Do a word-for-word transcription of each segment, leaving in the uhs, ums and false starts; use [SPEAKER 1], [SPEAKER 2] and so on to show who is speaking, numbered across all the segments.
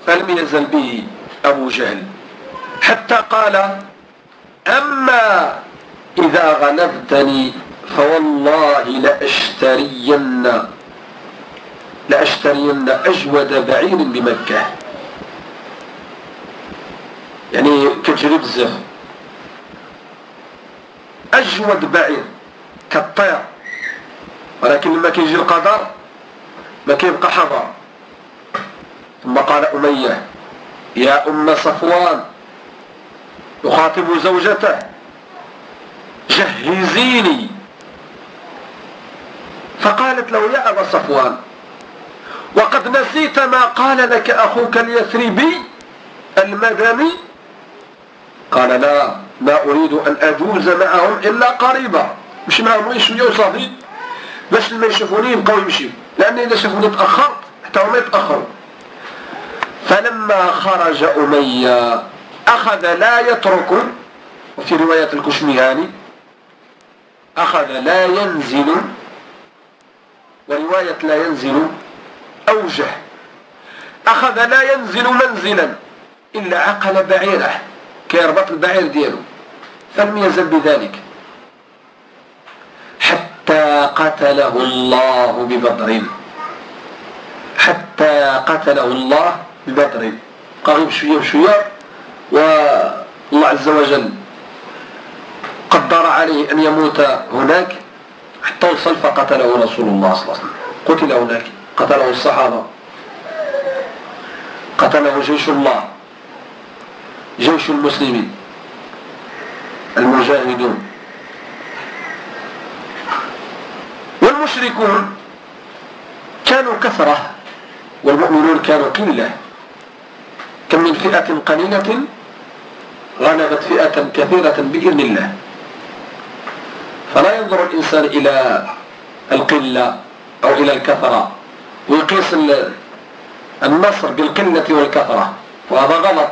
[SPEAKER 1] فلم يزل به أبو جهل حتى قال: أما إذا غلبتني فوالله لأشترين لأشترين أجود بعير بمكة. يعني كتجري بزاف، أجود بعير كالطير، ولكن لما كيجي القدر ما كيبقى حذر. ثم قال أمية: يا أم صفوان، يخاطب زوجته: جهزيني. فقالت له: يا أبا صفوان، وقد نسيت ما قال لك أخوك اليثربي المدني؟ قال: لا، ما أريد أن أجوز معهم إلا قريبا، مش معهم شوية وصافي، باش لما يشوفوني يبقوا يمشيو، لأن إذا شافوني تأخرت حتى هما يتأخروا. فلما خرج أمية أخذ لا يترك، وفي رواية الكشميهاني أخذ لا ينزل، ورواية لا ينزل أوجه، أخذ لا ينزل منزلا إلا عقل بعيره، كيربط البعير دياله، فلم يزل بذلك حتى قتله الله ببدر، حتى قتله الله ببدر. قريب شوية بشوية والله عز وجل قدر عليه أن يموت هناك حتى وصل، فقتله رسول الله صلى الله عليه وسلم. قتل هناك، قتله الصحابة، قتله جيش الله، جيش المسلمين المجاهدون. والمشركون كانوا كثرة والمؤمنون كانوا قلة. كم من فئة قليلة غلبت فئة كثيرة بإذن الله. فلا ينظر الإنسان إلى القلة أو إلى الكثرة ويقيس النصر بالقلة والكثرة، وهذا غلط.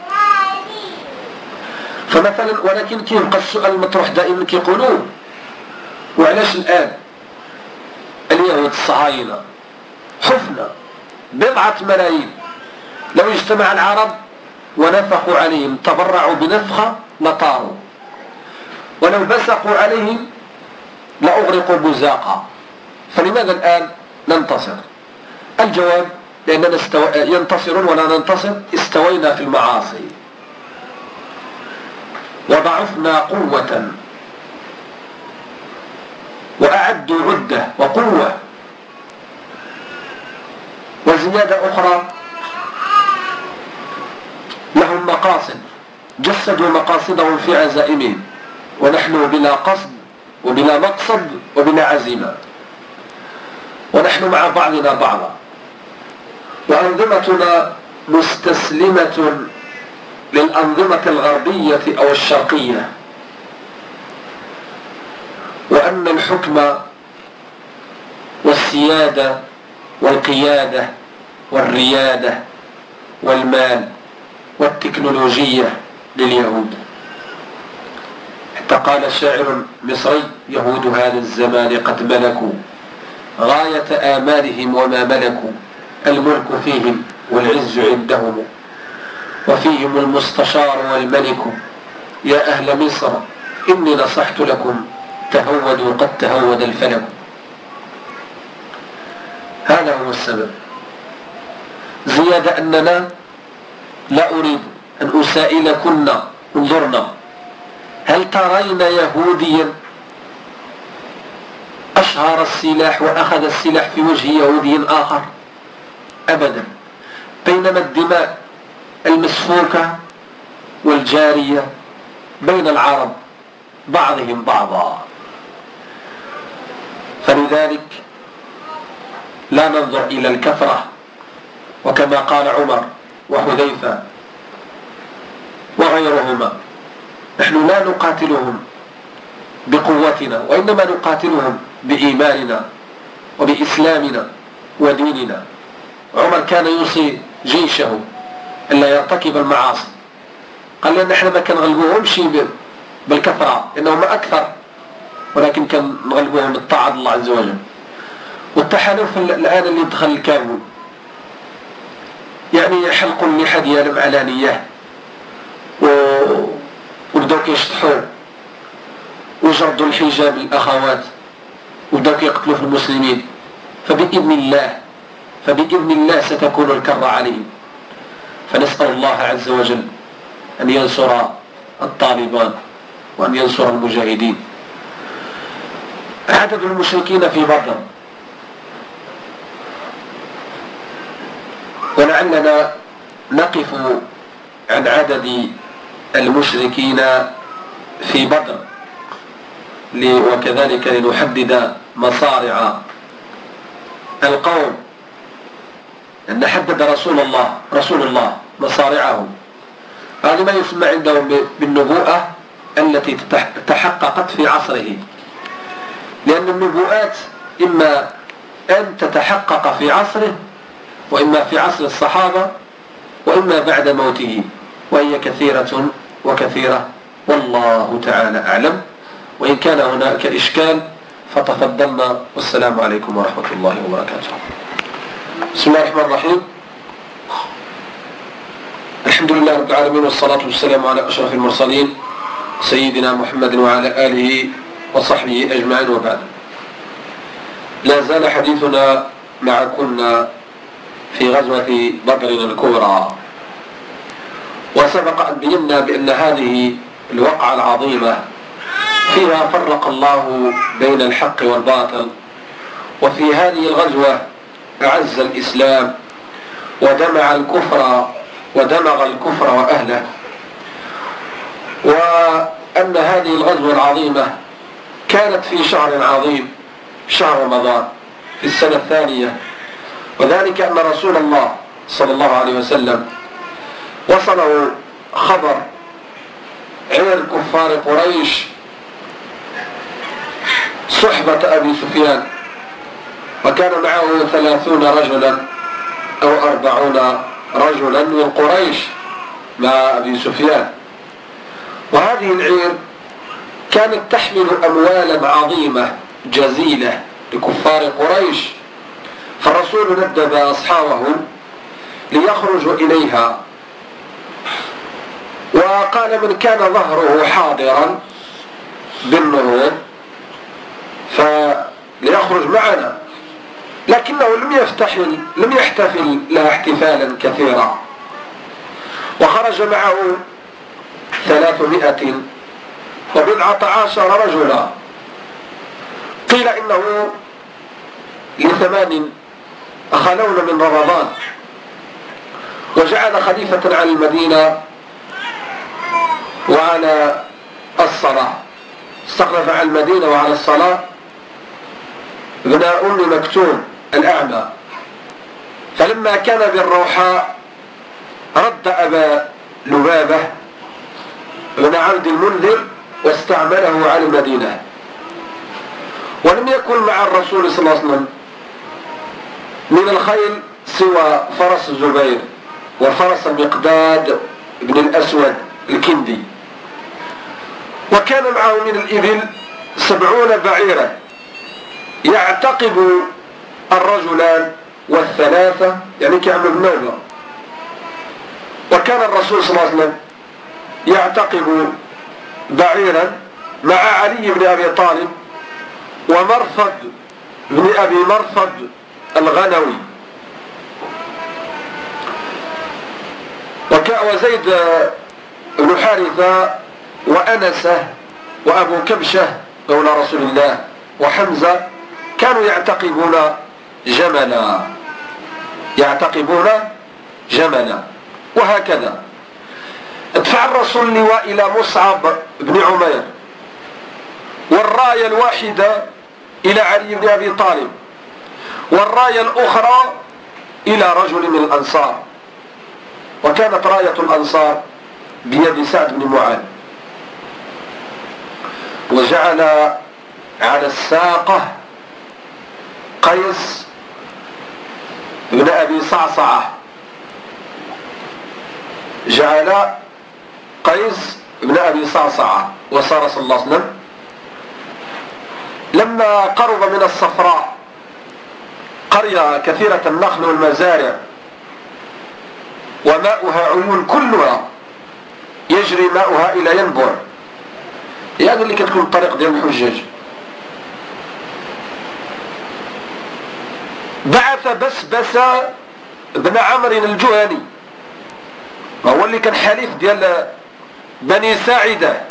[SPEAKER 1] فمثلا ولكن كيبقى السؤال المطروح دائما، كيقولون: وعلاش الآن اليهود الصهاينة حفنة بضعة ملايين، لو اجتمع العرب ونفخوا عليهم تبرعوا بنفخة لطاروا، ولو بسقوا عليهم لأغرقوا بزاقا، فلماذا الآن ننتصر؟ الجواب: لأننا استو... ينتصرون ولا ننتصر، استوينا في المعاصي وضعفنا قوة وأعدوا عدة وقوة. وزيادة أخرى، لهم مقاصد، جسدوا مقاصدهم في عزائمهم، ونحن بلا قصد وبلا مقصد وبلا عزيمة، ونحن مع بعضنا بعضا، وأنظمتنا مستسلمة للأنظمة الغربية أو الشرقية، وأن الحكم والسيادة والقيادة والريادة والمال والتكنولوجية لليهود. حتى قال شاعر مصري: يهود هذا الزمان قد ملكوا غاية آمالهم وما ملكوا، الملك فيهم والعز عندهم، وفيهم المستشار والملك، يا أهل مصر إني نصحت لكم تهودوا قد تهود الفلك. هذا هو السبب. زيادة أننا لا أريد أن أسائلكن، انظرنا، هل ترين يهوديا أشهر السلاح وأخذ السلاح في وجه يهودي آخر؟ أبدا. بينما الدماء المسفوكة والجارية بين العرب بعضهم بعضا. فلذلك لا ننظر إلى الكثرة، وكما قال عمر وحذيفة وغيرهما: نحن لا نقاتلهم بقوتنا، وإنما نقاتلهم بإيماننا وبإسلامنا وديننا. عمر كان يوصي جيشه ألا يرتكب المعاصي، قال لنا نحن ما كنغلبوهمش بالكثرة لأنهم أكثر، ولكن كان نغلبوهم بالطاعة الله عز وجل. والتحالف الآن اللي دخل الكامل يعني حلقوا اللحى ديالهم علانية وبداو كيشطحوا وجردوا الحجاب الأخوات وبداو كيقتلوا في المسلمين. فبإذن الله فبإذن الله ستكون الكرة عليهم. فنسأل الله عز وجل أن ينصر الطالبان وأن ينصر المجاهدين. عدد المشركين في بدر، ولعلنا نقف عن عدد المشركين في بدر وكذلك لنحدد مصارع القوم، أن حدد رسول الله رسول الله مصارعهم. هذا ما يسمى عندهم بالنبوءة التي تحققت في عصره، لأن النبوءات إما أن تتحقق في عصره وإما في عصر الصحابة وإما بعد موته، وهي كثيرة وكثيرة والله تعالى أعلم. وإن كان هناك إشكال فتفضلنا، والسلام عليكم ورحمة الله وبركاته. بسم الله الرحمن الرحيم. الحمد لله رب العالمين، والصلاة والسلام على أشرف المرسلين سيدنا محمد وعلى آله وصحبه أجمعين، وبعد. لا زال حديثنا معكم في غزوة بدر الكبرى، وسبق أن بينا بأن هذه الوقعة العظيمة فيها فرق الله بين الحق والباطل، وفي هذه الغزوة أعز الإسلام ودمع الكفر ودمغ الكفر وأهله، وأن هذه الغزوة العظيمة كانت في شهر عظيم، شهر رمضان، في السنة الثانية، وذلك أن رسول الله صلى الله عليه وسلم وصله خبر عن كفار قريش صحبة أبي سفيان، وكان معه ثلاثون رجلا أو أربعون رجلا من قريش مع أبي سفيان. وهذه العير كانت تحمل أموالا عظيمة جزيلة لكفار قريش، فالرسول ندب أصحابه ليخرجوا إليها، وقال من كان ظهره حاضرا بالنهوض فليخرج معنا، لكنه لم يفتحل لم يحتفل لها احتفالا كثيرا، وخرج معه ثلاثمائة وبضعة عشر رجلا. قيل إنه لثمان خلون من رمضان، وجعل خليفة على المدينة وعلى الصلاة، استخلف على المدينة وعلى الصلاة ابن أم مكتوم الأعمى. فلما كان بالروحاء رد أبا لبابة بن عبد المنذر واستعمله على المدينة، ولم يكن مع الرسول صلى الله عليه وسلم من الخيل سوى فرس الزبير وفرس المقداد بن الأسود الكندي، وكان معه من الإبل سبعون بعيرا يعتقب الرجلان والثلاثة، يعني كعمل النوبة. وكان الرسول صلى الله عليه وسلم يعتقب بعيرا مع علي بن أبي طالب ومرفد بن أبي مرفد الغنوي، وزيد بن حارثة وأنسة وأبو كبشة مولى رسول الله وحمزة كانوا يعتقبون جملا يعتقبون جملا وهكذا. ادفع الرسول اللواء إلى مصعب بن عمير، والراية الواحدة إلى علي بن أبي طالب، والراية الأخرى إلى رجل من الأنصار، وكانت راية الأنصار بيد سعد بن معاذ. وجعل على الساقة قيس بن أبي صعصعة، جعل قيس بن أبي صعصعة. وصار صلى الله عليه وسلم لما قرب من الصفراء قرية كثيرة النخل والمزارع وماؤها عيون كلها يجري ماؤها إلى ينبع. هذا اللي كتكون الطريق ديال الحجاج. بعث بسبس بن عمرو الجهني، وهو اللي كان حليف ديال بني ساعدة.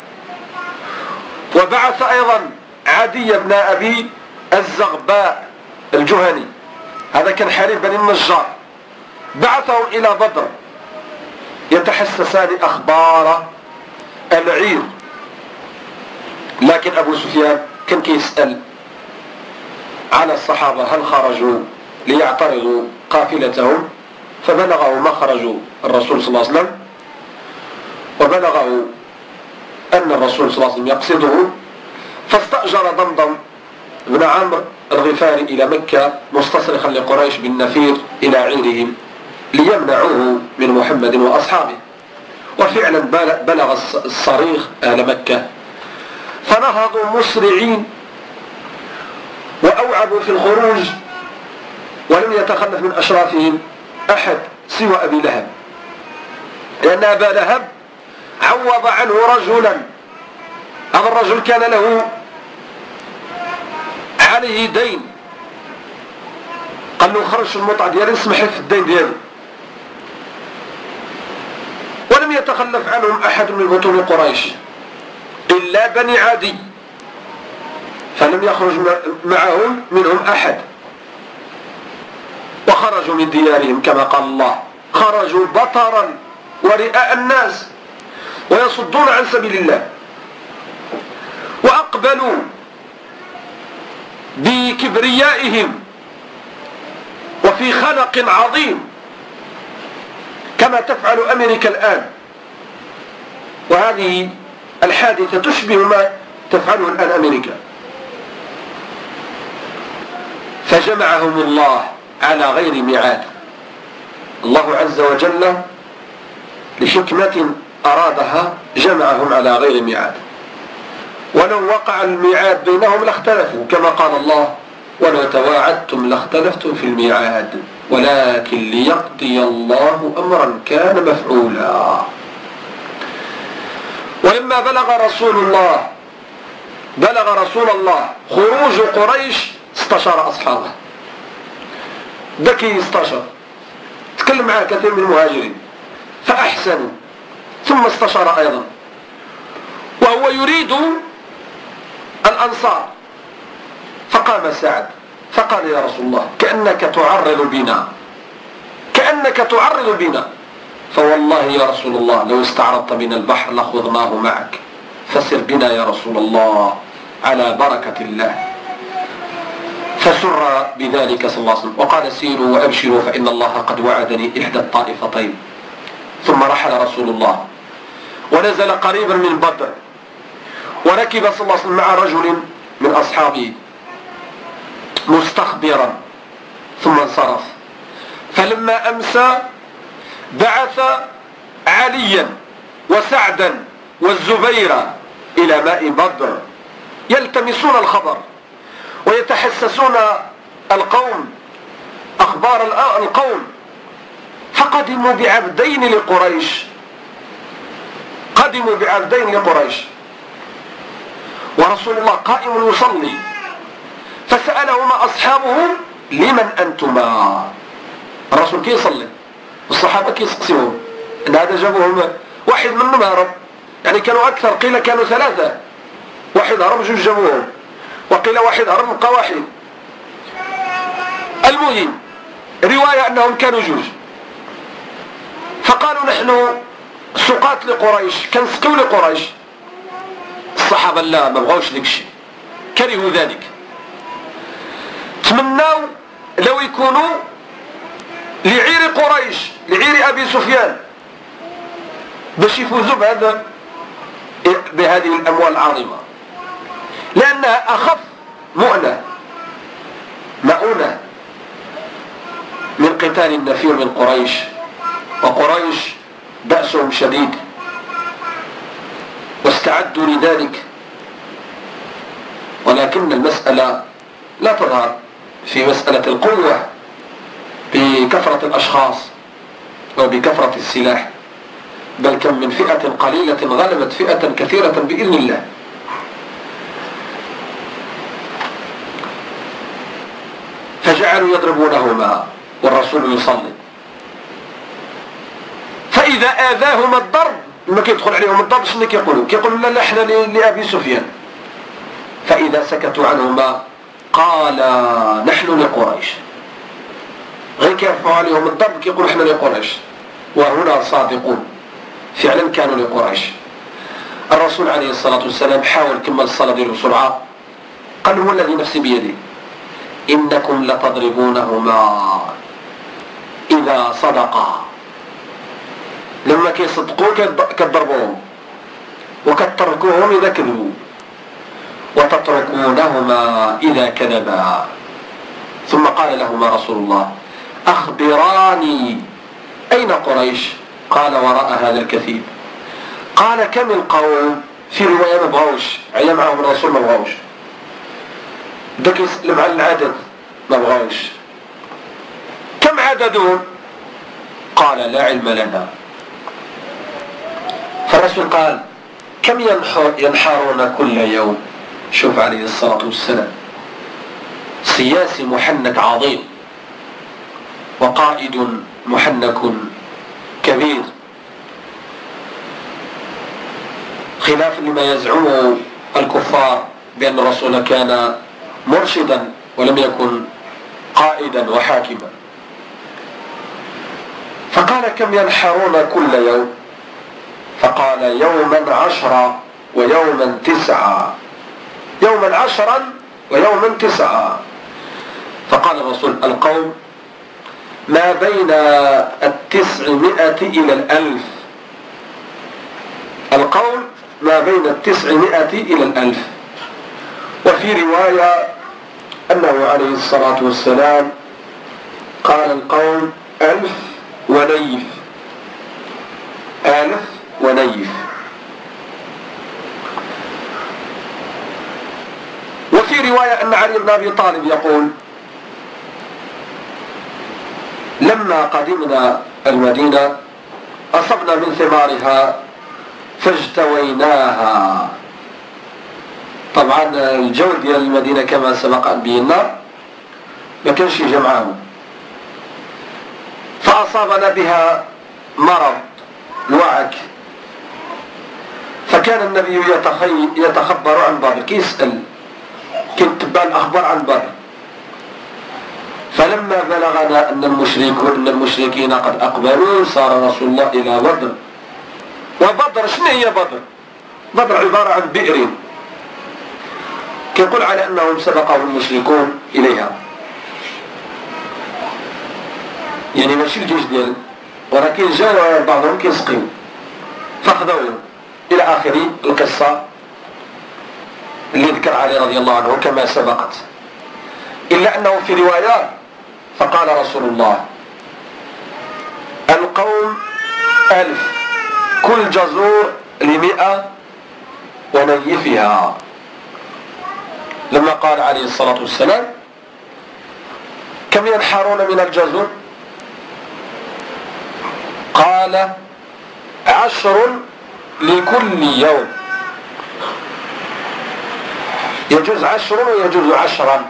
[SPEAKER 1] وبعث أيضا عدي بن أبي الزغباء الجهني، هذا كان حليف بني النجار. بعثهم إلى بدر يتحسسان أخبار العير، لكن أبو سفيان كان كيسأل على الصحابة هل خرجوا ليعترضوا قافلتهم، فبلغه مخرج الرسول صلى الله عليه وسلم، وبلغه أن الرسول صلى الله عليه وسلم يقصده، فاستأجر ضمضم بن عمرو الغفاري إلى مكة مستصرخا لقريش بالنفير إلى عيرهم ليمنعوه من محمد وأصحابه. وفعلا بلغ الصريخ أهل مكة، فنهضوا مسرعين وأوعبوا في الخروج، ولم يتخلف من أشرافهم أحد سوى أبي لهب، لأن أبا لهب عوض عنه رجلا. هذا الرجل كان له عليه دين، قال له خرج المطعة ديالي اسمح لي في الدين ديالي. ولم يتخلف عنهم أحد من بطون قريش إلا بني عدي، فلم يخرج معهم منهم أحد، وخرجوا من ديارهم كما قال الله: خرجوا بطرا ورئاء الناس ويصدون عن سبيل الله. وأقبلوا بكبريائهم وفي خلق عظيم كما تفعل أمريكا الآن، وهذه الحادثة تشبه ما تفعله الآن أمريكا. فجمعهم الله على غير ميعاد، الله عز وجل لحكمة أرادها جمعهم على غير ميعاد، ولو وقع الميعاد بينهم لاختلفوا، كما قال الله: ولو تواعدتم لاختلفتم في الميعاد ولكن ليقضي الله أمرا كان مفعولا. ولما بلغ رسول الله بلغ رسول الله خروج قريش استشار أصحابه، ذكي استشار، تكلم معه كثير من المهاجرين فأحسنوا، ثم استشار أيضا، وهو يريد الأنصار. فقام سعد فقال: يا رسول الله، كأنك تعرض بنا كأنك تعرض بنا فوالله يا رسول الله لو استعرضت بنا البحر لخضناه معك، فسر بنا يا رسول الله على بركة الله. فسر بذلك صلى الله عليه وسلم وقال: سيروا وأبشروا فإن الله قد وعدني إحدى الطائفتين. ثم رحل رسول الله ونزل قريبا من بدر، وركب صلى الله عليه وسلم مع رجل من أصحابه مستخبرا، ثم انصرف. فلما أمسى بعث عليا وسعدا والزبير إلى ماء بدر يلتمسون الخبر ويتحسسون القوم أخبار القوم. فقدموا بعبدين لقريش قدموا بعبدين لقريش ورسول الله قائم يصلي، فسألهما أصحابه: لمن أنتما؟ الرسول كي يصلي والصحابة كي يسقسيهم إن هذا جابوهم، واحد منهم هرب، يعني كانوا أكثر، قيل كانوا ثلاثة، واحد هرب جوج جابوهم، وقيل واحد هرب بقى واحد. المهم رواية أنهم كانوا جوج. فقالوا: نحن سقاة لقريش، كنسقوا لقريش. الصحابة لا، ما بغاوش ديك الشيء، كرهوا ذلك، تمناو لو يكونوا لعير قريش، لعير أبي سفيان، باش يفوزوا بهذا بهذه الأموال العظيمة، لأنها أخف مؤنة مؤونة من قتال النفير من قريش، وقريش بأسهم شديد واستعدوا لذلك. ولكن المسألة لا تظهر في مسألة القوة بكثرة الأشخاص، وبكثرة السلاح، بل كم من فئة قليلة غلبت فئة كثيرة بإذن الله. فجعلوا يضربونهما والرسول يصلي، فإذا آذاهما الضرب لما كيدخل عليهم الضرب شنو كيقولوا؟ كيقولوا لا لا احنا لأبي سفيان. فإذا سكتوا عنهما قال نحن لقريش، غير كيرفعوا عليهم الضرب كيقولوا احنا لقريش، وهنا صادقون فعلا كانوا لقريش. الرسول عليه الصلاة والسلام حاول كمل الصلاة ديالو بسرعة، قال هو الذي نفسي بيده إنكم لتضربونهما إذا صدقا، لما كيصدقوا كتضربوهم وكتركوهم إذا كذبوا، وتتركونهما إذا كذبا. ثم قال لهما رسول الله أخبراني أين قريش؟ قال وراء هذا الكثيب. قال كم القوم؟ في رواية ما بغاوش عيا معهم الرسول، ما بغاوش داك يسلم على العدد، ما بغاوش. كم عددهم؟ قال لا علم لنا. فالرسول قال كم ينحرون كل يوم؟ شوف عليه الصلاة والسلام سياسي محنك عظيم، وقائد محنك كبير، خلاف لما يزعمه الكفار بأن الرسول كان مرشدا ولم يكن قائدا وحاكما. فقال كم ينحرون كل يوم؟ فقال يوما عشرا ويوما تسعا، يوما عشرا ويوما تسعا. فقال الرسول القوم ما بين التسعمائة إلى الألف، القوم ما بين التسعمائة إلى الألف. وفي رواية أنه عليه الصلاة والسلام قال القوم ألف ونيف، ألف ونيف. وفي رواية أن علي بن أبي طالب يقول لما قدمنا المدينة أصبنا من ثمارها فاجتويناها. طبعا الجو ديال المدينة كما سبق أن بينا ما كانش جمعهم، فأصابنا بها مرض الوعك، فكان النبي يتخبر عن بدر، كيسأل كيتبع الأخبار عن بدر. فلما بلغنا أن المشركين أن المشركين قد أقبلوا صار رسول الله إلى بدر. وبدر شنو هي بدر؟ بدر عبارة عن بئر كيقول على أنهم سبقهم المشركون إليها، يعني ماشي الجيش ديالهم، ولكن جاء بعضهم كيسقيو فأخذوهم إلى آخر القصة اللي ذكر علي رضي الله عنه كما سبقت. إلا أنه في روايات فقال رسول الله القوم ألف كل جزور لمئة ونيفها. لما قال عليه الصلاة والسلام كم ينحرون من الجزور؟ قال عشر لكل يوم، يجوز عشر ويجوز عشرا.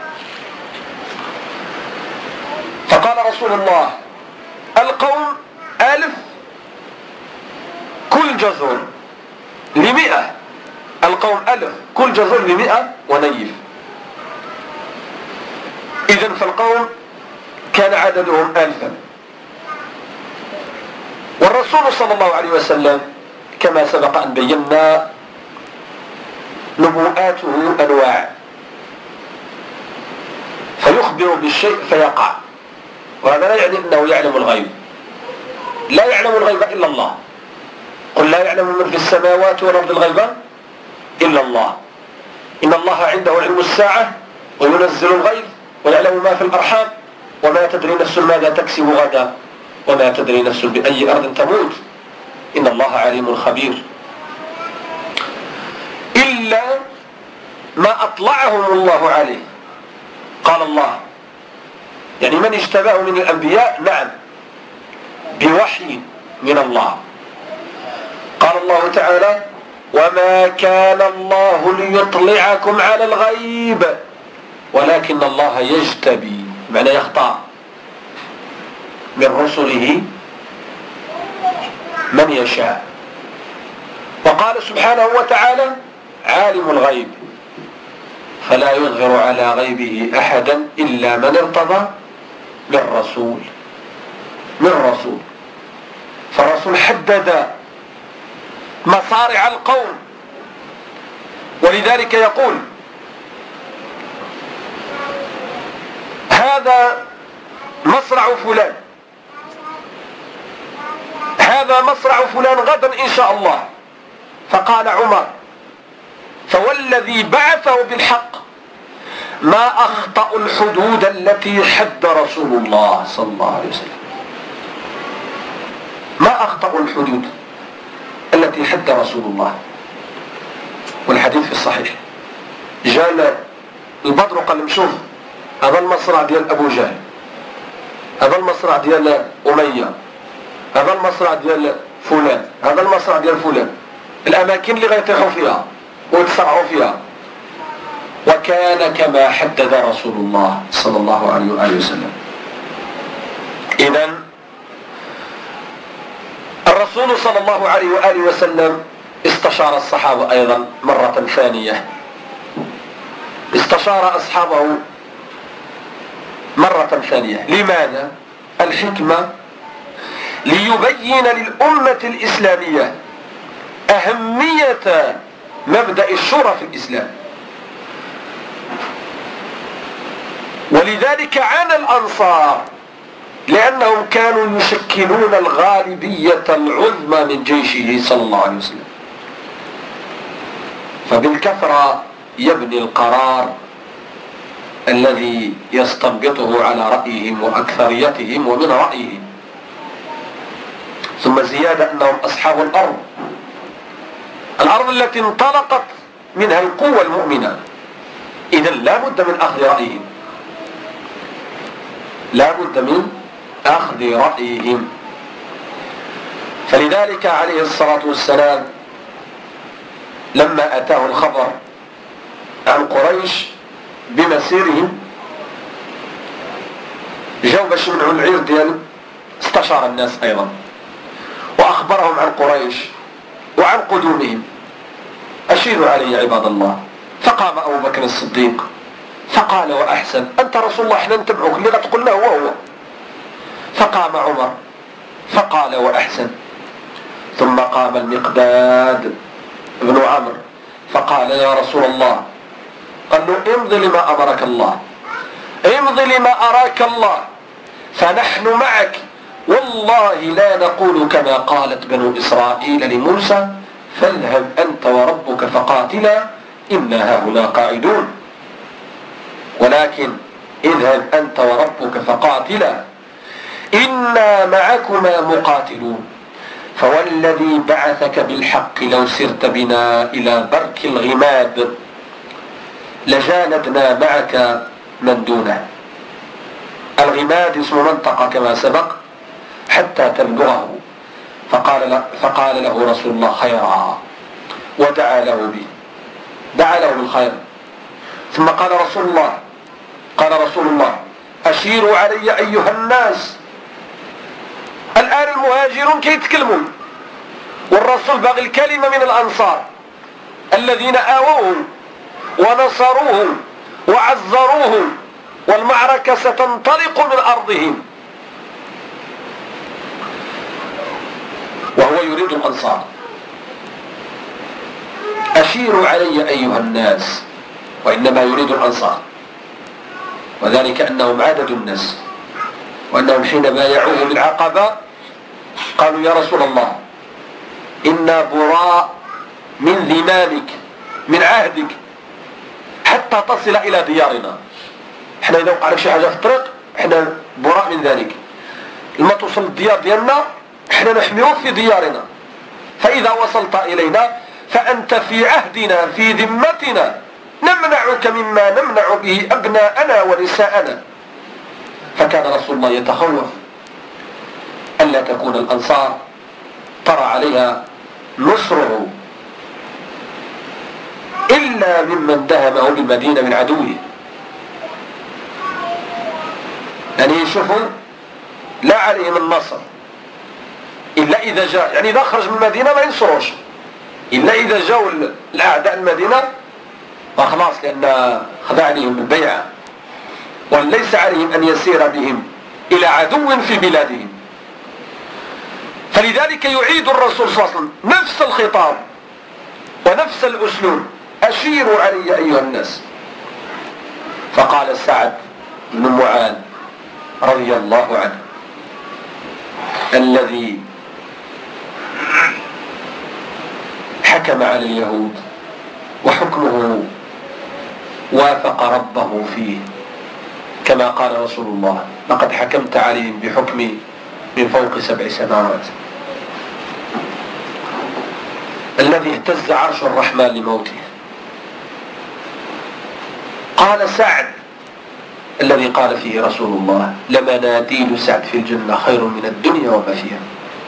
[SPEAKER 1] فقال رسول الله القوم ألف كل جزور لمئة، القوم ألف كل جزور لمئة ونيف. إذن فالقوم كان عددهم ألفا. والرسول صلى الله عليه وسلم كما سبق أن بينا نبوءاته أنواع، فيخبر بالشيء فيقع، وهذا لا يعني أنه يعلم الغيب، لا يعلم الغيب إلا الله. قل لا يعلم من في السماوات والأرض الغيب إلا الله، إن الله عنده علم الساعة وينزل الغيب ويعلم ما في الأرحام وما تدري نفس ماذا تكسب غدا وما تدري نفس بأي أرض تموت إن الله عليم خبير. إلا ما أطلعهم الله عليه. قال الله يعني من اجتباه من الأنبياء نعم بوحي من الله. قال الله تعالى: وما كان الله ليطلعكم على الغيب ولكن الله يجتبي، معنى يختار من رسله من يشاء. وقال سبحانه وتعالى: عالم الغيب فلا يظهر على غيبه أحدا إلا من ارتضى من رسول من رسول فالرسول حدد مصارع القوم، ولذلك يقول: هذا مصرع فلان، هذا مصرع فلان غدا إن شاء الله. فقال عمر: فوالذي بعثه بالحق ما أخطأ الحدود التي حد رسول الله صلى الله عليه وسلم. ما أخطأ الحدود التي حد رسول الله. والحديث في الصحيح. جاء البدر قال مشوف هذا المصرع ديال أبو جهل، هذا المصرع ديال أمية، هذا المصرع ديال فلان، هذا المصرع ديال فلان، الأماكن اللي غيطيحوا فيها ويتصرعوا فيها. وكان كما حدد رسول الله صلى الله عليه وآله وسلم. إذن الرسول صلى الله عليه وآله وسلم استشار الصحابة أيضا مرة ثانية، استشار أصحابه مرة ثانية. لماذا؟ الحكمة ليبين للأمة الإسلامية أهمية مبدأ الشورى في الإسلام. ولذلك عانى الأنصار لأنهم كانوا يشكلون الغالبية العظمى من جيشه صلى الله عليه وسلم، فبالكثرة يبني القرار الذي يستنبطه على رأيهم وأكثريتهم ومن رأيهم. ثم زيادة أنهم أصحاب الأرض، الأرض التي انطلقت منها القوة المؤمنة. إذن لا بد من أخذ رأيهم، لا بد من أخذ رأيهم. فلذلك عليه الصلاة والسلام لما أتاه الخبر عن قريش بمسيرهم جاءوا باش يمنعوا العير ديالهم، استشار الناس أيضا وأخبرهم عن قريش وعن قدومهم. أشيروا علي يا عباد الله. فقام أبو بكر الصديق فقال: وأحسن، أنت رسول الله، احنا نتبعك، اللي غتقول له هو هو. فقام عمر فقال: وأحسن. ثم قام المقداد بن عمرو فقال: يا رسول الله، قال له: امضي لما أمرك الله، امضي لما أراك الله، فنحن معك، والله لا نقول كما قالت بنو إسرائيل لموسى: فاذهب أنت وربك فقاتلا إنا هاهنا قاعدون، ولكن اذهب أنت وربك فقاتلا إنا معكما مقاتلون، فوالذي بعثك بالحق لو سرت بنا إلى برك الغماد لجاندنا معك من دونه. الغماد اسم منطقة كما سبق حتى تبلغه. فقال له, فقال له رسول الله: خيرا، ودعا له به، دعا له بالخير. ثم قال رسول الله قال رسول الله: أشيروا علي أيها الناس. الآن المهاجرون كيتكلمون والرسول باغي الكلمة من الأنصار الذين آووهم ونصروهم وعزروهم، والمعركة ستنطلق من أرضهم، وهو يريد الأنصار. أشيروا علي أيها الناس، وإنما يريد الأنصار، وذلك أنهم عدد الناس، وأنهم حين بايعوه بالعقبة قالوا: يا رسول الله، إنا براء من ذمامك، من عهدك، حتى تصل إلى ديارنا. احنا إذا وقع لك شي حاجة في الطريق احنا براء من ذلك، لما توصل الديار ديالنا احنا نحميوك في ديارنا، فإذا وصلت إلينا فأنت في عهدنا، في ذمتنا، نمنعك مما نمنع به أبناءنا ونساءنا. فكان رسول الله يتخوف أن ألا تكون الأنصار ترى عليها نصره إلا ممن دهمه بالمدينة من عدوه. يعني يشوفوا لا عليهم النصر إلا إذا جاء، يعني إذا خرج من المدينة ما ينصروش إلا إذا جاءوا الأعداء المدينة وخلاص، لأن خضع عليهم البيعة وليس عليهم أن يسير بهم إلى عدو في بلادهم. فلذلك يعيد الرسول صلى الله عليه وسلم نفس الخطاب ونفس الأسلوب: أشيروا علي أيها الناس. فقال سعد بن معاذ رضي الله عنه: الذي حكم على اليهود وحكمه وافق ربه فيه، كما قال رسول الله: لقد حكمت عليهم بحكمي من فوق سبع سماوات. الذي اهتز عرش الرحمن لموته. قال سعد الذي قال فيه رسول الله: لمناديل سعد في الجنة خير من الدنيا وما فيها.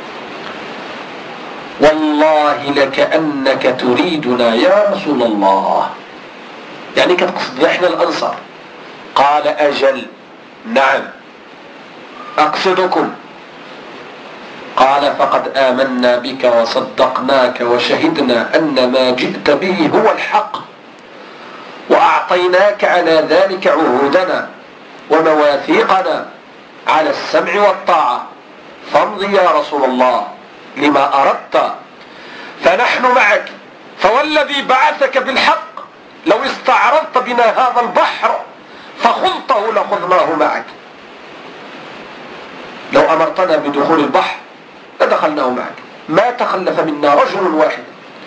[SPEAKER 1] والله لكأنك تريدنا يا رسول الله، يعني كتقصد احنا الأنصار. قال: أجل، نعم أقصدكم. قال: فقد آمنا بك وصدقناك وشهدنا أن ما جئت به هو الحق، وأعطيناك على ذلك عهودنا ومواثيقنا على السمع والطاعة، فامض يا رسول الله لما أردت، فنحن معك، فوالذي بعثك بالحق لو استعرضت بنا هذا البحر فخضته لخضناه معك. لو أمرتنا بدخول البحر لدخلناه معك، ما تخلف منا رجل واحد.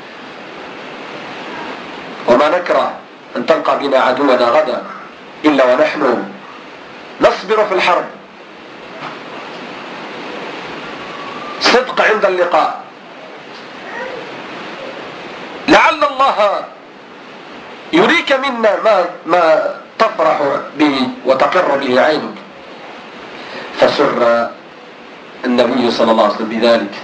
[SPEAKER 1] وما نكره أن تلقى بنا عدونا غدا إلا ونحن نصبر في الحرب، صدق عند اللقاء. لعل الله يريك منا ما, ما تفرح به وتقر به عينك. فسر النبي صلى الله عليه وسلم بذلك،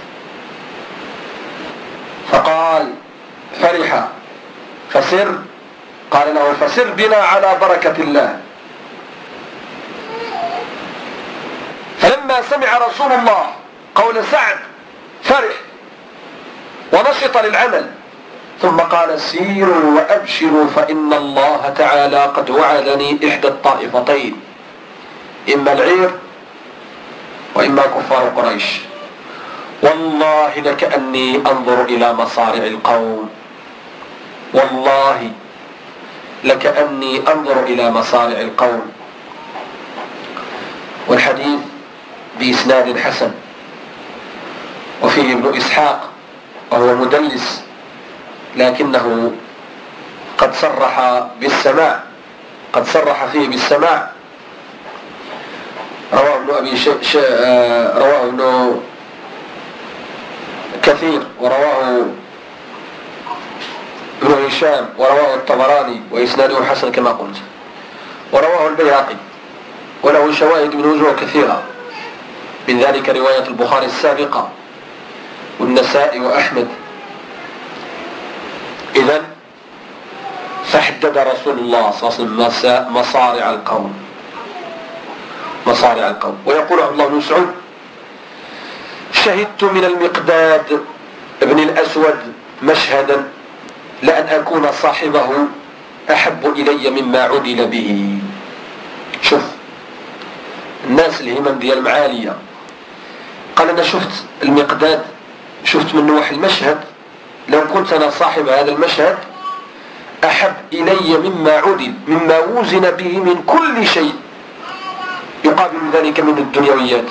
[SPEAKER 1] فقال: فرح فسر. قال له: فسر بنا على بركة الله. فلما سمع رسول الله قول سعد فرح ونشط للعمل، ثم قال: سيروا وأبشروا فإن الله تعالى قد وعدني إحدى الطائفتين، إما العير وإما كفار قريش. والله لكأني أنظر إلى مصارع القوم، والله لكأني أنظر إلى مصارع القوم. والحديث بإسناد حسن، وفيه ابن إسحاق وهو مدلس لكنه قد صرح بالسماع، قد صرح فيه بالسماع. رواه ابن أبي ش... ش... رواه ابن كثير، ورواه ابن هشام، ورواه الطبراني وإسناده حسن كما قلت، ورواه البيهقي، وله شواهد من وجوه كثيرة، من ذلك رواية البخاري السابقة والنسائي وأحمد. إذن فحدد رسول الله صلى الله عليه وسلم مصارع القوم، مصارع القوم. ويقول عبد الله بن مسعود: شهدت من المقداد ابن الأسود مشهدا لأن أكون صاحبه أحب إلي مما عدل به. شوف الناس الهمم ديال معالية. قال: أنا شفت المقداد، شفت منه واحد المشهد، لو كنت أنا صاحب هذا المشهد أحب إلي مما عدل، مما وزن به من كل شيء يقابل ذلك من الدنيويات.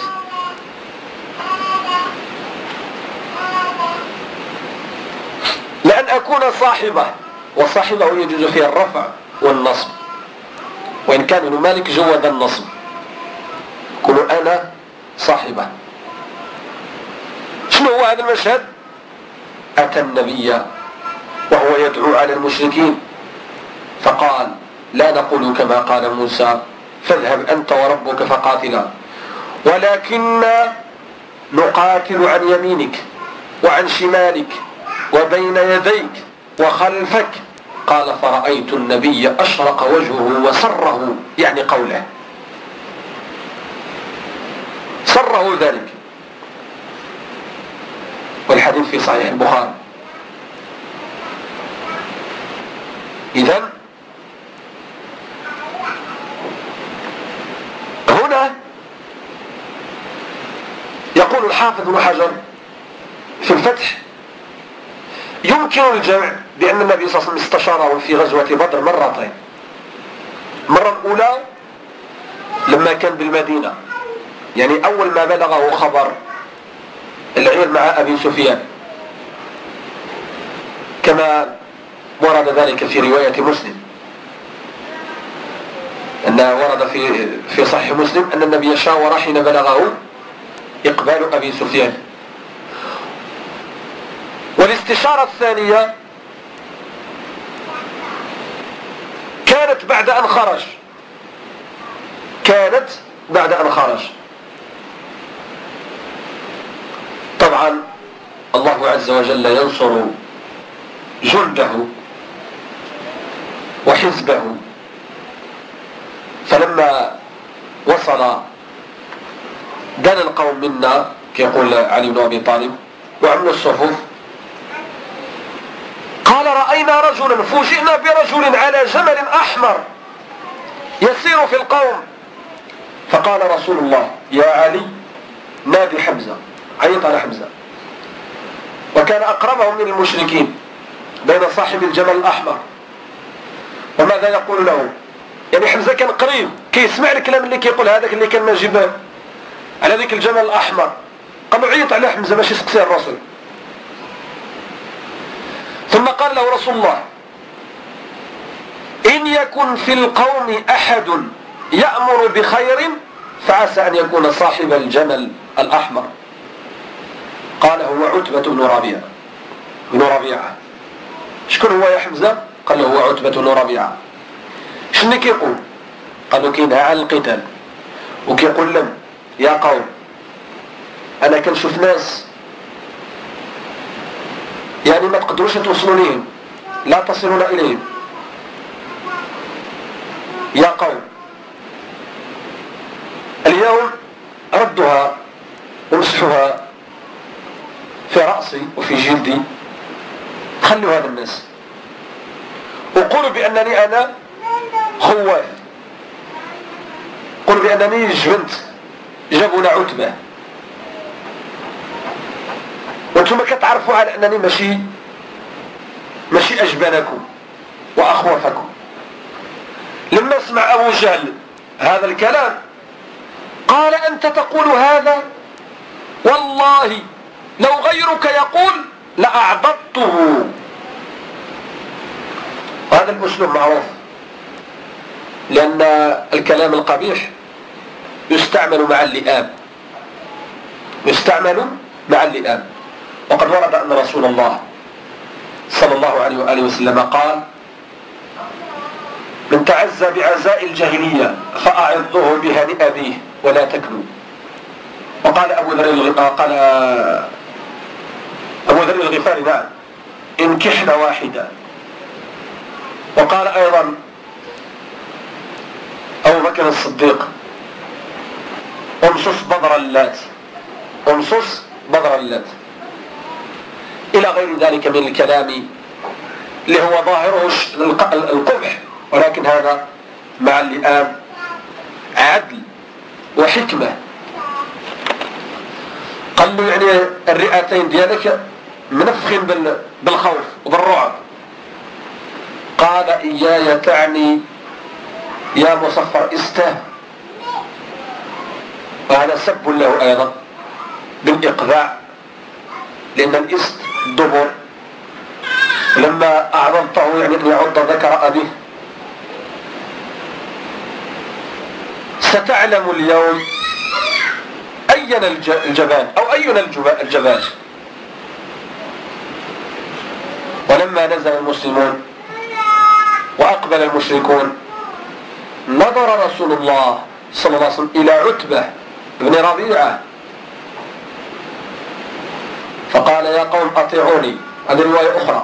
[SPEAKER 1] لأن أكون صاحبه، وصاحبه يجوز فيها الرفع والنصب، وإن كان ابن مالك جود النصب، قل أنا صاحبه. شنو هو هذا المشهد؟ أتى النبي وهو يدعو على المشركين فقال: لا نقول كما قال موسى فاذهب أنت وربك فقاتلا، ولكن نقاتل عن يمينك وعن شمالك وبين يديك وخلفك. قال فرأيت النبي أشرق وجهه وسره، يعني قوله سره ذلك، والحديث في صحيح البخاري. إذن هنا يقول الحافظ ابن حجر في الفتح: يمكن الجمع بأن النبي صلى الله عليه وسلم استشاره في غزوة بدر مرتين. المرة الأولى لما كان بالمدينة، يعني أول ما بلغه خبر العير مع أبي سفيان، كما ورد ذلك في رواية مسلم، أن ورد في في صحيح مسلم أن النبي شاور حين بلغه إقبال أبي سفيان. والاستشارة الثانية كانت بعد أن خرج كانت بعد أن خرج طبعا الله عز وجل ينصر جنده وحزبه. فلما وصل دان القوم منا كيقول علي بن أبي طالب وعملوا الصفوف، قال: رأينا رجلا، فوجئنا برجل على جمل أحمر يسير في القوم. فقال رسول الله: يا علي نادي حمزة. عيط على حمزة، وكان أقربهم من المشركين بين صاحب الجمل الأحمر. وماذا يقول له؟ يعني حمزة كان قريب كي يسمع الكلام اللي كيقول هذاك اللي كان ناجب على ذيك الجمل الأحمر. قال له: عيط على حمزة باش يسقسيه الرسول. ثم قال له رسول الله: إن يكن في القوم أحد يأمر بخير فعسى أن يكون صاحب الجمل الأحمر. قال: هو عتبة بن ربيعة بن ربيعة. شكون هو يا حمزة؟ قال له: هو عتبة بن ربيعة. شنو كيقول؟ قال له: كينهى عن القتال وكيقول لهم: يا قوم، أنا كنشوف ناس يعني ما تقدروش توصلوا ليهم، لا تصلون إليهم. يا قوم، اليوم ردها ومسحوها في رأسي وفي جلدي، خلوا هذا الناس وقولوا بأنني أنا خواف، قولوا بأنني جبنت جابونا عتبة، وانتم كتعرفوا على أنني ماشي ماشي أجبنكم وأخوفكم. لما سمع أبو جهل هذا الكلام قال: أنت تقول هذا؟ والله لو غيرك يقول لأعضدته. هذا الأسلوب معروف، لأن الكلام القبيح يستعمل مع اللئام يستعمل مع اللئام. وقد ورد أن رسول الله صلى الله عليه وآله وسلم قال: من تعزى بعزاء الجاهلية فأعظه بها لأبيه ولا تكلوا. وقال أبو ذر قال أبو ذر الغفاري: نعم، انكحنا واحدا. وقال أيضا أبو بكر الصديق: امصص بذر اللات امصص بذر اللات، إلى غير ذلك من الكلام اللي هو ظاهره القبح، ولكن هذا مع اللئام عدل وحكمة. قال له: يعني الرئتين ديالك منفخين بالخوف وبالرعب. قال: إياي تعني يا مصفر استه. وهذا سب له أيضا بالإقذاع، لأن الإست الدبر، لما أعظمته يعني أن يعض ذكر أبيه. ستعلم اليوم أين الجبان أو أين الجبان. ولما نزل المسلمون وأقبل المشركون نظر رسول الله صلى الله عليه وسلم إلى عتبة بن ربيعة فقال يا قوم أطيعوني. هذه رواية أخرى،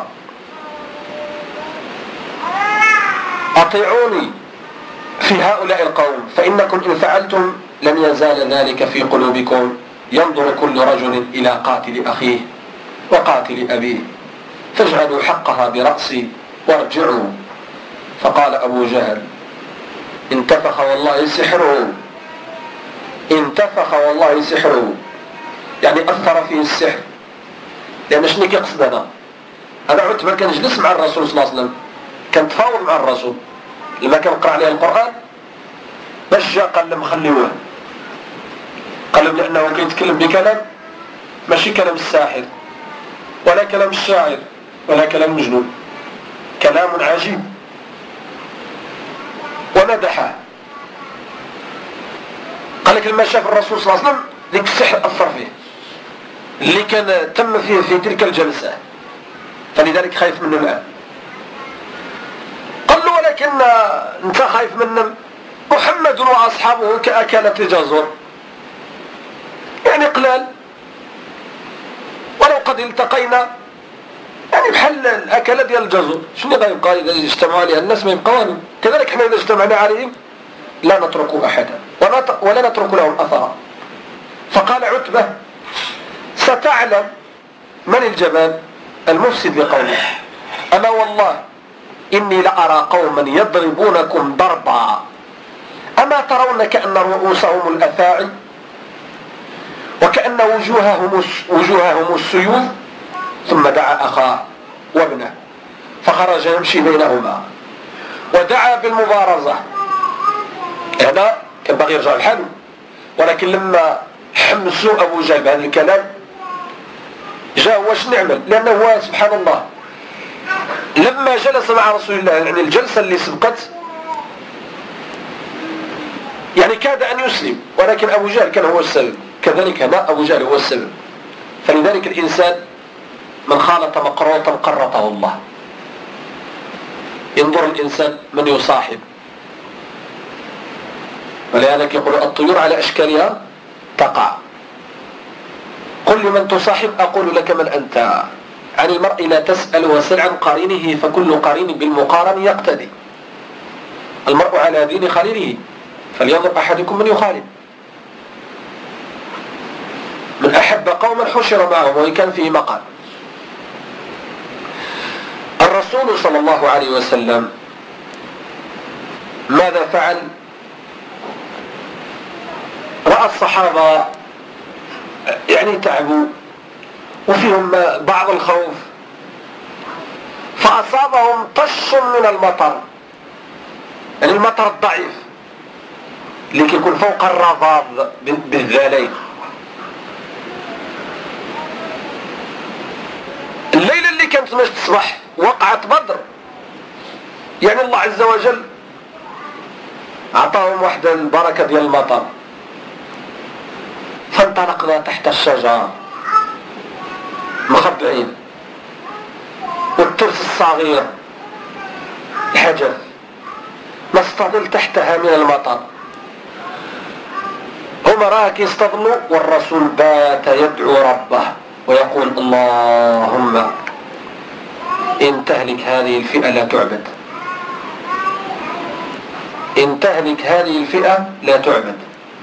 [SPEAKER 1] أطيعوني في هؤلاء القوم فإنكم إن فعلتم لن يزال ذلك في قلوبكم، ينظر كل رجل إلى قاتل أخيه وقاتل أبيه فاجعلوا حقها برأسي وارجعوا. فقال أبو جهل انتفخ والله سحره، انتفخ والله سحره، يعني أثر فيه السحر. لأن شنو يقصد هذا؟ أنا عتبة كان جلس مع الرسول صلى الله عليه وسلم، كان تفاوض مع الرسول لما كان يقرأ عليه القرآن، باش جاء قال لهم خليوه، قال لهم لأنه كيتكلم بكلام ماشي كلام الساحر ولا كلام الشاعر ولا كلام المجنون، كلام عجيب. ومدحه، قال لك لما شاف الرسول صلى الله عليه وسلم ذيك السحر أثر فيه اللي كان تم فيه في تلك الجلسة، فلذلك خايف منه الآن. قال له ولكن انت خايف منه، محمد وأصحابه كأكلة الجزر، يعني قلال، ولو قد التقينا يعني بحال الأكلة ديال الجزر، شنو غيبقى إذا اجتمعوا عليها الناس؟ ما يبقاو. كذلك احنا إذا اجتمعنا عليهم لا نترك أحدا ولا نترك لهم أثرا. فقال عتبة ستعلم من الجبان المفسد لقومه، أما والله إني لأرى قوما يضربونكم ضربا أما ترون كأن رؤوسهم الأفاعي وكأن وجوههم وجوههم السيوف. ثم دعا أخاه وابنه فخرج يمشي بينهما ودعا بالمبارزة. هذا كان باغي يرجع لحاله، ولكن لما حمسوا أبو جهل بهذا الكلام جاء واش نعمل، لأنه هو سبحان الله لما جلس مع رسول الله، يعني الجلسة اللي سبقت يعني كاد أن يسلم، ولكن أبو جهل كان هو السبب. كذلك هنا أبو جهل هو السبب. فلذلك الإنسان من خالط مقروطا قرطه الله. ينظر الإنسان من يصاحب، ولذلك يقول الطيور على أشكالها تقع. قل لمن تصاحب أقول لك من أنت، عن المرء لا تسأل وسل عن قرينه فكل قرين بالمقارن يقتدي. المرء على دين خليله فلينظر أحدكم من يخالف. من أحب قوما حشر معهم وإن كان فيه مقال. الرسول صلى الله عليه وسلم ماذا فعل؟ رأى الصحابة يعني تعبوا وفيهم بعض الخوف، فأصابهم طش من المطر، يعني المطر الضعيف اللي كيكون فوق الرذاذ بالذالين. الليلة اللي كانت باش تصبح وقعت بدر، يعني الله عز وجل أعطاهم واحدة البركة ديال المطر. فانطلقنا تحت الشجرة مخبعين، والترس الصغير الحجر نستظل تحتها من المطر. هم راه كيستظلوا والرسول بات يدعو ربه ويقول اللهم إن تهلك هذه الفئة لا تعبد، إن تهلك هذه الفئة لا تعبد.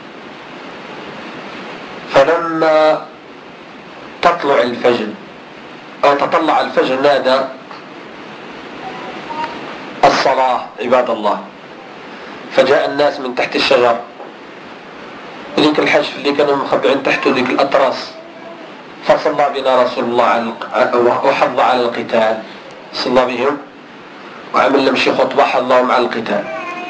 [SPEAKER 1] فلما تطلع الفجر أو تطلع الفجر نادى الصلاة عباد الله، فجاء الناس من تحت الشجر، ذيك الحجف اللي كانوا مخبعين تحته ذيك الأطراس، فصلى بنا رسول الله وحض على القتال، صلى بهم وعمل لهم شي خطبة حضهم على القتال.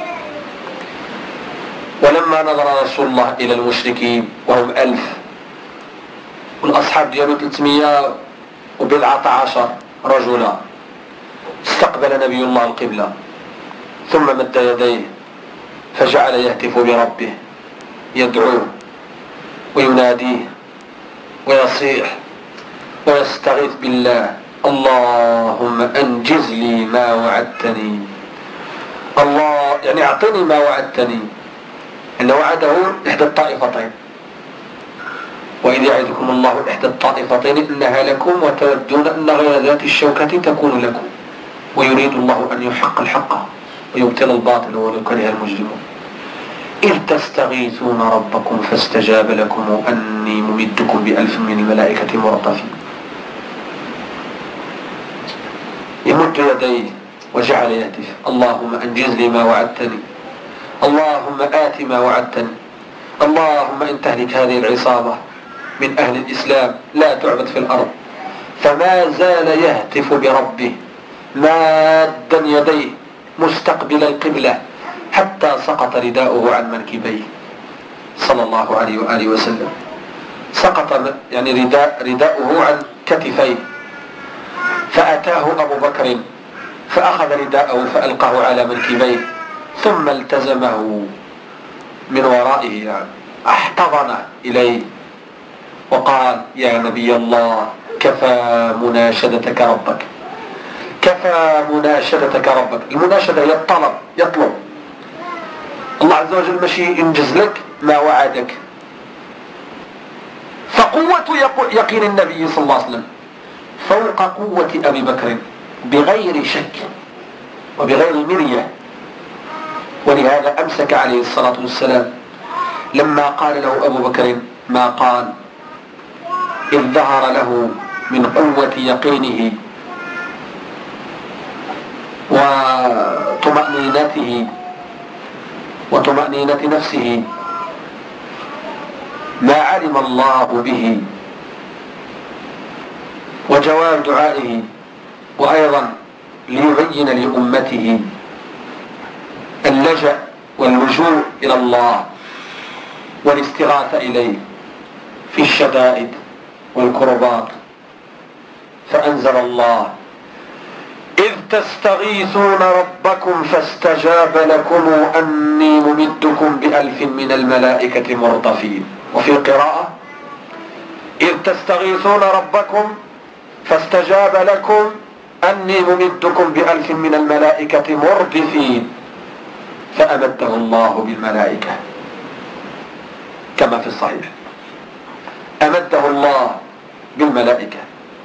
[SPEAKER 1] ولما نظر رسول الله إلى المشركين وهم ألف والأصحاب ديالو ثلاثمية وبضعة عشر رجلا، استقبل نبي الله القبلة ثم مد يديه فجعل يهتف بربه يدعوه ويناديه ويصيح ويستغيث بالله اللهم أنجز لي ما وعدتني، الله يعني أعطني ما وعدتني، إن وعده إحدى الطائفتين وإن وإذ يعدكم الله إحدى الطائفتين إنها لكم وتودون أن غير ذات الشوكة تكون لكم ويريد الله أن يحق الحق ويبطل الباطل ولو كره المجرمون إذ تستغيثون ربكم فاستجاب لكم أني ممدكم بألف من الملائكة مرتفين يمد يديه وجعل يهتف اللهم أنجز لي ما وعدتني اللهم آت ما وعدتني اللهم إن تهلك هذه العصابة من أهل الإسلام لا تعبد في الأرض فما زال يهتف بربه مادا يديه مستقبل القبلة حتى سقط رداؤه عن منكبيه صلى الله عليه وآله وسلم سقط يعني رداء رداؤه عن كتفيه فأتاه أبو بكر فأخذ رداءه فألقاه على منكبيه ثم التزمه من ورائه يعني احتضن إليه وقال يا نبي الله كفى مناشدتك ربك كفى مناشدتك ربك. المناشدة هي الطلب يطلب الله عز وجل ماشي ينجز لك ما وعدك. فقوة يقين النبي صلى الله عليه وسلم فوق قوة أبي بكر بغير شك وبغير مرية ولهذا أمسك عليه الصلاة والسلام لما قال له أبو بكر ما قال إذ ظهر له من قوة يقينه وطمأنينته وطمأنينة نفسه ما علم الله به وجواب دعائه وأيضا ليبين لأمته اللجأ واللجوء إلى الله والاستغاثة إليه في الشدائد والكربات فأنزل الله إذ تستغيثون ربكم فاستجاب لكم أني ممدكم بألف من الملائكة مردفين. وفي قراءة إذ تستغيثون ربكم فاستجاب لكم أني ممدكم بألف من الملائكة مردفين فأمده الله بالملائكة كما في الصحيح أمده الله بالملائكة.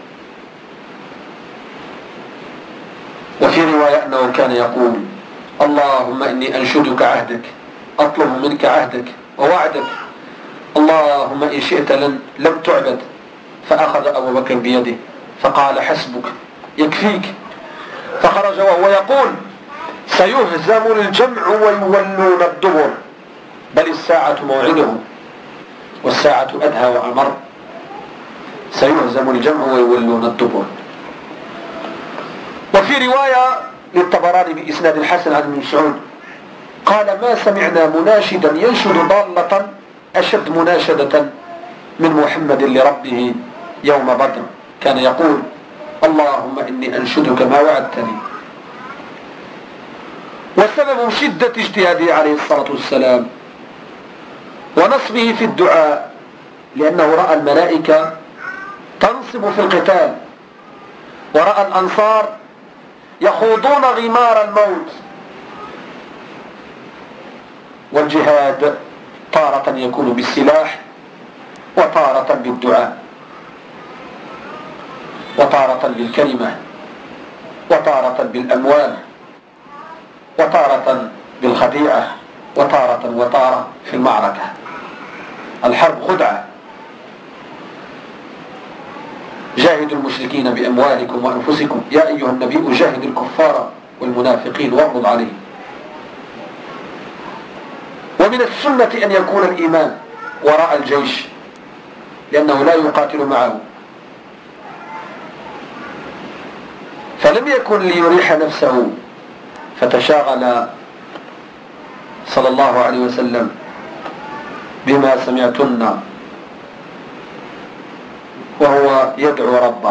[SPEAKER 1] وفي رواية أنه كان يقول اللهم إني أنشدك عهدك أطلب منك عهدك ووعدك اللهم إن شئت لن لم تعبد فأخذ أبو بكر بيده فقال حسبك يكفيك فخرج وهو يقول سيهزم الجمع ويولون الدبر بل الساعة موعدهم والساعة أدهى وأمر سيهزم الجمع ويولون الدبر. وفي رواية للطبراني بإسناد الحسن عن ابن مسعود قال ما سمعنا مناشدا ينشد ضالة أشد مناشدة من محمد لربه يوم بدر كان يقول اللهم إني أنشدك ما وعدتني. وسبب شدة اجتهاده عليه الصلاة والسلام ونصبه في الدعاء لأنه رأى الملائكة تنصب في القتال ورأى الأنصار يخوضون غمار الموت والجهاد تارة يكون بالسلاح وتارة بالدعاء وتارة بالكلمة وتارة بالأموال وتارة بالخديعة وتارة وتارة في المعركة. الحرب خدعة. جاهدوا المشركين بأموالكم وأنفسكم يا أيها النبي جاهد الكفار والمنافقين واغضض عليهم. ومن السنة أن يكون الإمام وراء الجيش لأنه لا يقاتل معه فلم يكن ليريح نفسه فتشاغل صلى الله عليه وسلم بما سمعتن وهو يدعو ربه.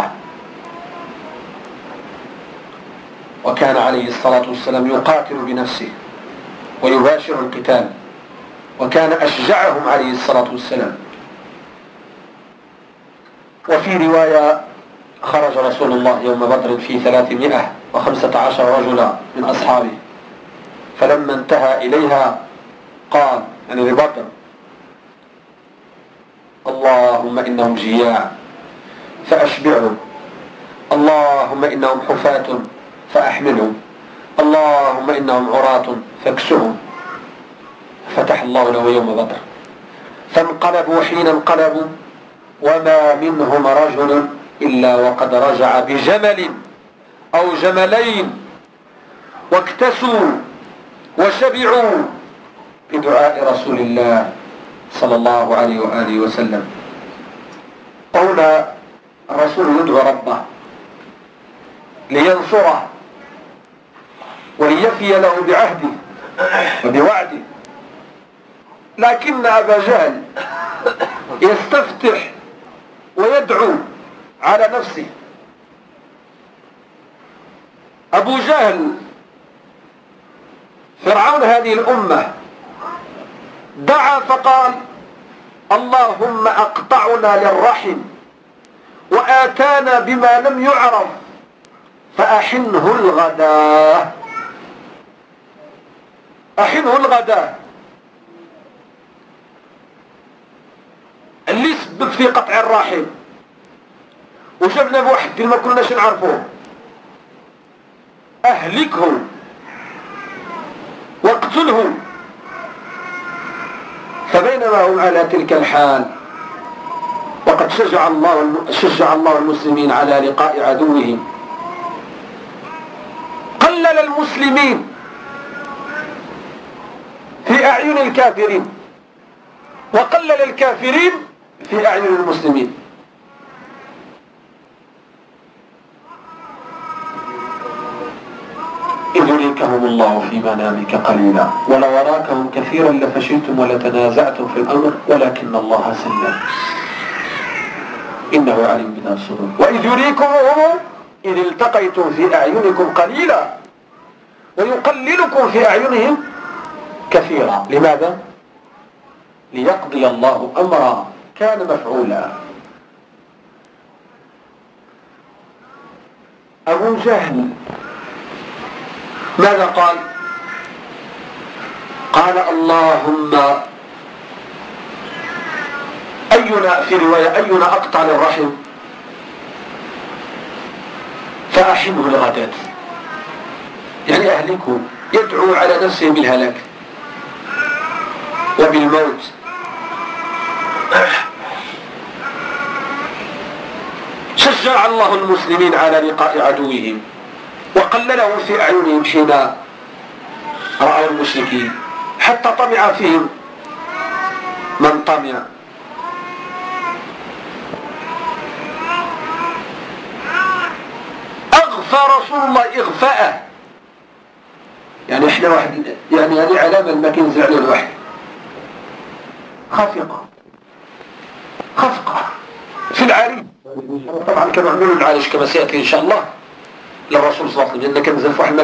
[SPEAKER 1] وكان عليه الصلاة والسلام يقاتل بنفسه ويباشر القتال وكان أشجعهم عليه الصلاة والسلام. وفي رواية خرج رسول الله يوم بدر في ثلاثمائة وخمسة عشر رجلا من أصحابه فلما انتهى إليها قال يعني لبدر اللهم إنهم جياع فأشبعهم، اللهم إنهم حفاة فأحملهم، اللهم إنهم عراة فاكسهم. فتح الله له يوم بدر، فانقلبوا حين انقلبوا وما منهم رجل إلا وقد رجع بجمل أو جملين، واكتسوا وشبعوا بدعاء رسول الله صلى الله عليه وآله وسلم. هنا الرسول يدعو ربه لينصره وليفي له بعهده وبوعده، لكن أبا جهل يستفتح ويدعو على نفسه. أبو جهل فرعون هذه الأمة دعا فقال اللهم أقطعنا للرحم وآتانا بما لم يعرف فأحنه الغداء، أحنه الغداء. اللي سبب في قطع الرحم وشفنا بواحد ما كناش نعرفوه، أهلكه واقتله. فبينما هم على تلك الحال وقد شجع الله شجع الله المسلمين على لقاء عدوهم، قلل المسلمين في أعين الكافرين وقلل الكافرين في أعين المسلمين. إذ يريكهم الله في منامك قليلا ولو أراكهم كثيرا لفشلتم ولتنازعتم في الأمر ولكن الله سلم إنه عليم بذات الصدور. وإذ يريكمهم إذ التقيتم في أعينكم قليلا ويقللكم في أعينهم كثيرا. لماذا؟ ليقضي الله أمرا كان مفعولا. أبو جهل ماذا قال؟ قال اللهم أينا في رواية أينا أقطع للرحم فأحنه الغداة، يعني أهلكه، يدعو على نفسه بالهلاك وبالموت. شجع الله المسلمين على لقاء عدوهم وقلله في أعينهم حين رأوا المشركين، حتى طمع فيهم من طمع. أغفى رسول الله إغفاءه، يعني إحنا واحد، يعني هذه علامة ما كينزل عليه الوحي، خافقة خفقة في العريض. طبعا كانوا عملوا العالج كما سيأتي إن شاء الله للرسول صلى الله عليه وسلم، لأن كان نزل في واحد